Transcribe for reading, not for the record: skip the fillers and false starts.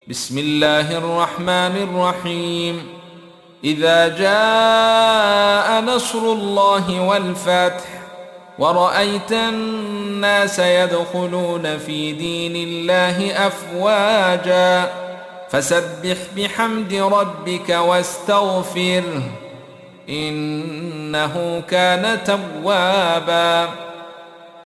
بسم الله الرحمن الرحيم. إذا جاء نصر الله والفتح ورأيت الناس يدخلون في دين الله أفواجا فسبح بحمد ربك واستغفره إنه كان توابا.